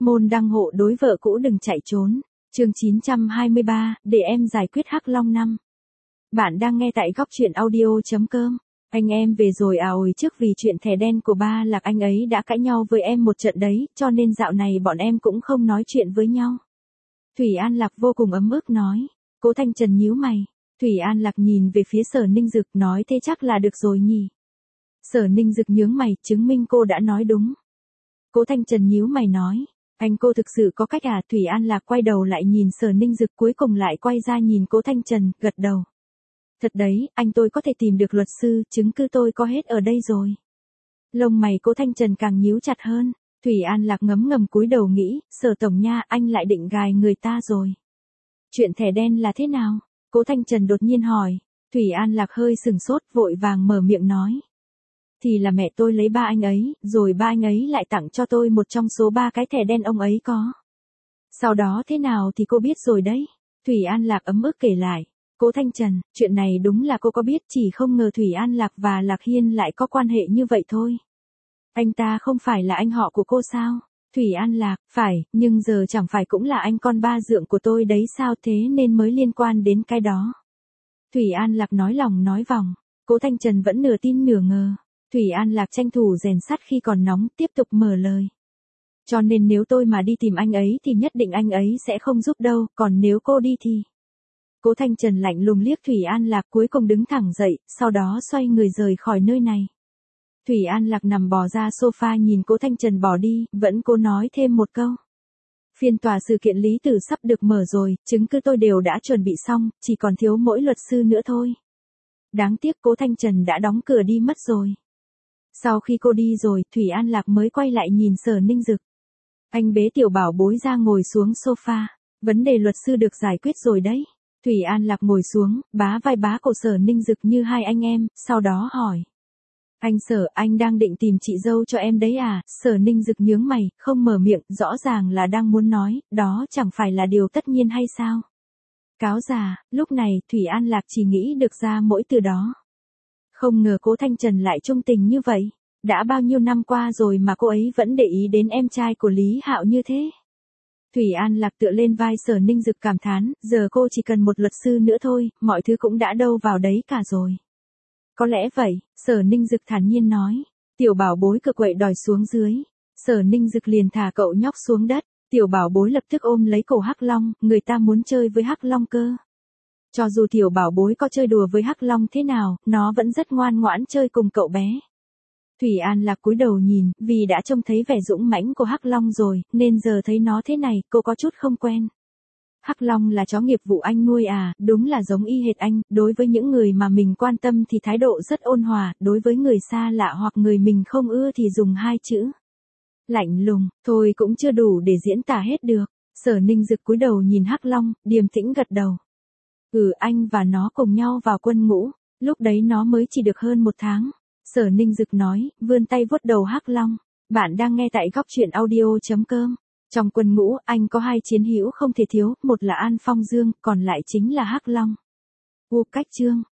Môn đăng hộ đối vợ cũ đừng chạy trốn. Chương 923, để em giải quyết Hắc Long 5. Bạn đang nghe tại góc truyện audio.com. Anh em về rồi à, ôi trước vì chuyện thẻ đen của ba Lạc anh ấy đã cãi nhau với em một trận đấy, cho nên dạo này bọn em cũng không nói chuyện với nhau. Thủy An Lạc vô cùng ấm ức nói. Cố Thanh Trần nhíu mày. Thủy An Lạc nhìn về phía Sở Ninh Dực nói thế chắc là được rồi nhỉ. Sở Ninh Dực nhướng mày, chứng minh cô đã nói đúng. Cố Thanh Trần nhíu mày nói. Anh cô thực sự có cách à? Thủy An Lạc quay đầu lại nhìn Sở Ninh Dực, cuối cùng lại quay ra nhìn Cố Thanh Trần, gật đầu. Thật đấy, anh tôi có thể tìm được luật sư, chứng cứ tôi có hết ở đây rồi. Lông mày Cố Thanh Trần càng nhíu chặt hơn. Thủy An Lạc ngấm ngầm cúi đầu nghĩ, Sở tổng nha, anh lại định gài người ta rồi. Chuyện thẻ đen là thế nào? Cố Thanh Trần đột nhiên hỏi. Thủy An Lạc hơi sừng sốt, vội vàng mở miệng nói. Thì là mẹ tôi lấy ba anh ấy, rồi ba anh ấy lại tặng cho tôi một trong số 3 cái thẻ đen ông ấy có. Sau đó thế nào thì cô biết rồi đấy. Thủy An Lạc ấm ức kể lại. Cố Thanh Trần, chuyện này đúng là cô có biết, chỉ không ngờ Thủy An Lạc và Lạc Hiên lại có quan hệ như vậy thôi. Anh ta không phải là anh họ của cô sao? Thủy An Lạc, phải, nhưng giờ chẳng phải cũng là anh con ba dượng của tôi đấy sao, thế nên mới liên quan đến cái đó. Thủy An Lạc nói lòng nói vòng. Cố Thanh Trần vẫn nửa tin nửa ngờ. Thủy An Lạc tranh thủ rèn sắt khi còn nóng, tiếp tục mở lời. Cho nên nếu tôi mà đi tìm anh ấy thì nhất định anh ấy sẽ không giúp đâu, còn nếu cô đi thì... Cố Thanh Trần lạnh lùng liếc Thủy An Lạc, cuối cùng đứng thẳng dậy, sau đó xoay người rời khỏi nơi này. Thủy An Lạc nằm bò ra sofa nhìn Cố Thanh Trần bỏ đi, vẫn cố nói thêm một câu. Phiên tòa sự kiện Lý Tử sắp được mở rồi, chứng cứ tôi đều đã chuẩn bị xong, chỉ còn thiếu mỗi luật sư nữa thôi. Đáng tiếc Cố Thanh Trần đã đóng cửa đi mất rồi. Sau khi cô đi rồi, Thủy An Lạc mới quay lại nhìn Sở Ninh Dực. Anh bế tiểu bảo bối ra ngồi xuống sofa. Vấn đề luật sư được giải quyết rồi đấy. Thủy An Lạc ngồi xuống, bá vai bá cổ Sở Ninh Dực như hai anh em, sau đó hỏi. Anh Sở, anh đang định tìm chị dâu cho em đấy à? Sở Ninh Dực nhướng mày, không mở miệng, rõ ràng là đang muốn nói, đó chẳng phải là điều tất nhiên hay sao? Cáo già, lúc này, Thủy An Lạc chỉ nghĩ được ra mỗi từ đó. Không ngờ Cố Thanh Trần lại trung tình như vậy. Đã bao nhiêu năm qua rồi mà cô ấy vẫn để ý đến em trai của Lý Hạo như thế. Thủy An Lạc tựa lên vai Sở Ninh Dực cảm thán, giờ cô chỉ cần một luật sư nữa thôi, mọi thứ cũng đã đâu vào đấy cả rồi. Có lẽ vậy, Sở Ninh Dực thản nhiên nói. Tiểu bảo bối cực quậy đòi xuống dưới. Sở Ninh Dực liền thả cậu nhóc xuống đất. Tiểu bảo bối lập tức ôm lấy cổ Hắc Long, người ta muốn chơi với Hắc Long cơ. Cho dù tiểu bảo bối có chơi đùa với Hắc Long thế nào, nó vẫn rất ngoan ngoãn chơi cùng cậu bé. Thủy An Lạc cúi đầu nhìn, vì đã trông thấy vẻ dũng mãnh của Hắc Long rồi, nên giờ thấy nó thế này, cô có chút không quen. Hắc Long là chó nghiệp vụ anh nuôi à, đúng là giống y hệt anh, đối với những người mà mình quan tâm thì thái độ rất ôn hòa, đối với người xa lạ hoặc người mình không ưa thì dùng 2 chữ. Lạnh lùng, thôi cũng chưa đủ để diễn tả hết được. Sở Ninh Dực cúi đầu nhìn Hắc Long, điềm tĩnh gật đầu. Anh và nó cùng nhau vào quân ngũ, lúc đấy nó mới chỉ được hơn 1 tháng. Sở Ninh Dực nói, vươn tay vuốt đầu Hắc Long. Bạn đang nghe tại góc truyện audio.com. Trong quân ngũ, anh có 2 chiến hữu không thể thiếu, một là An Phong Dương, còn lại chính là Hắc Long. Cách chương.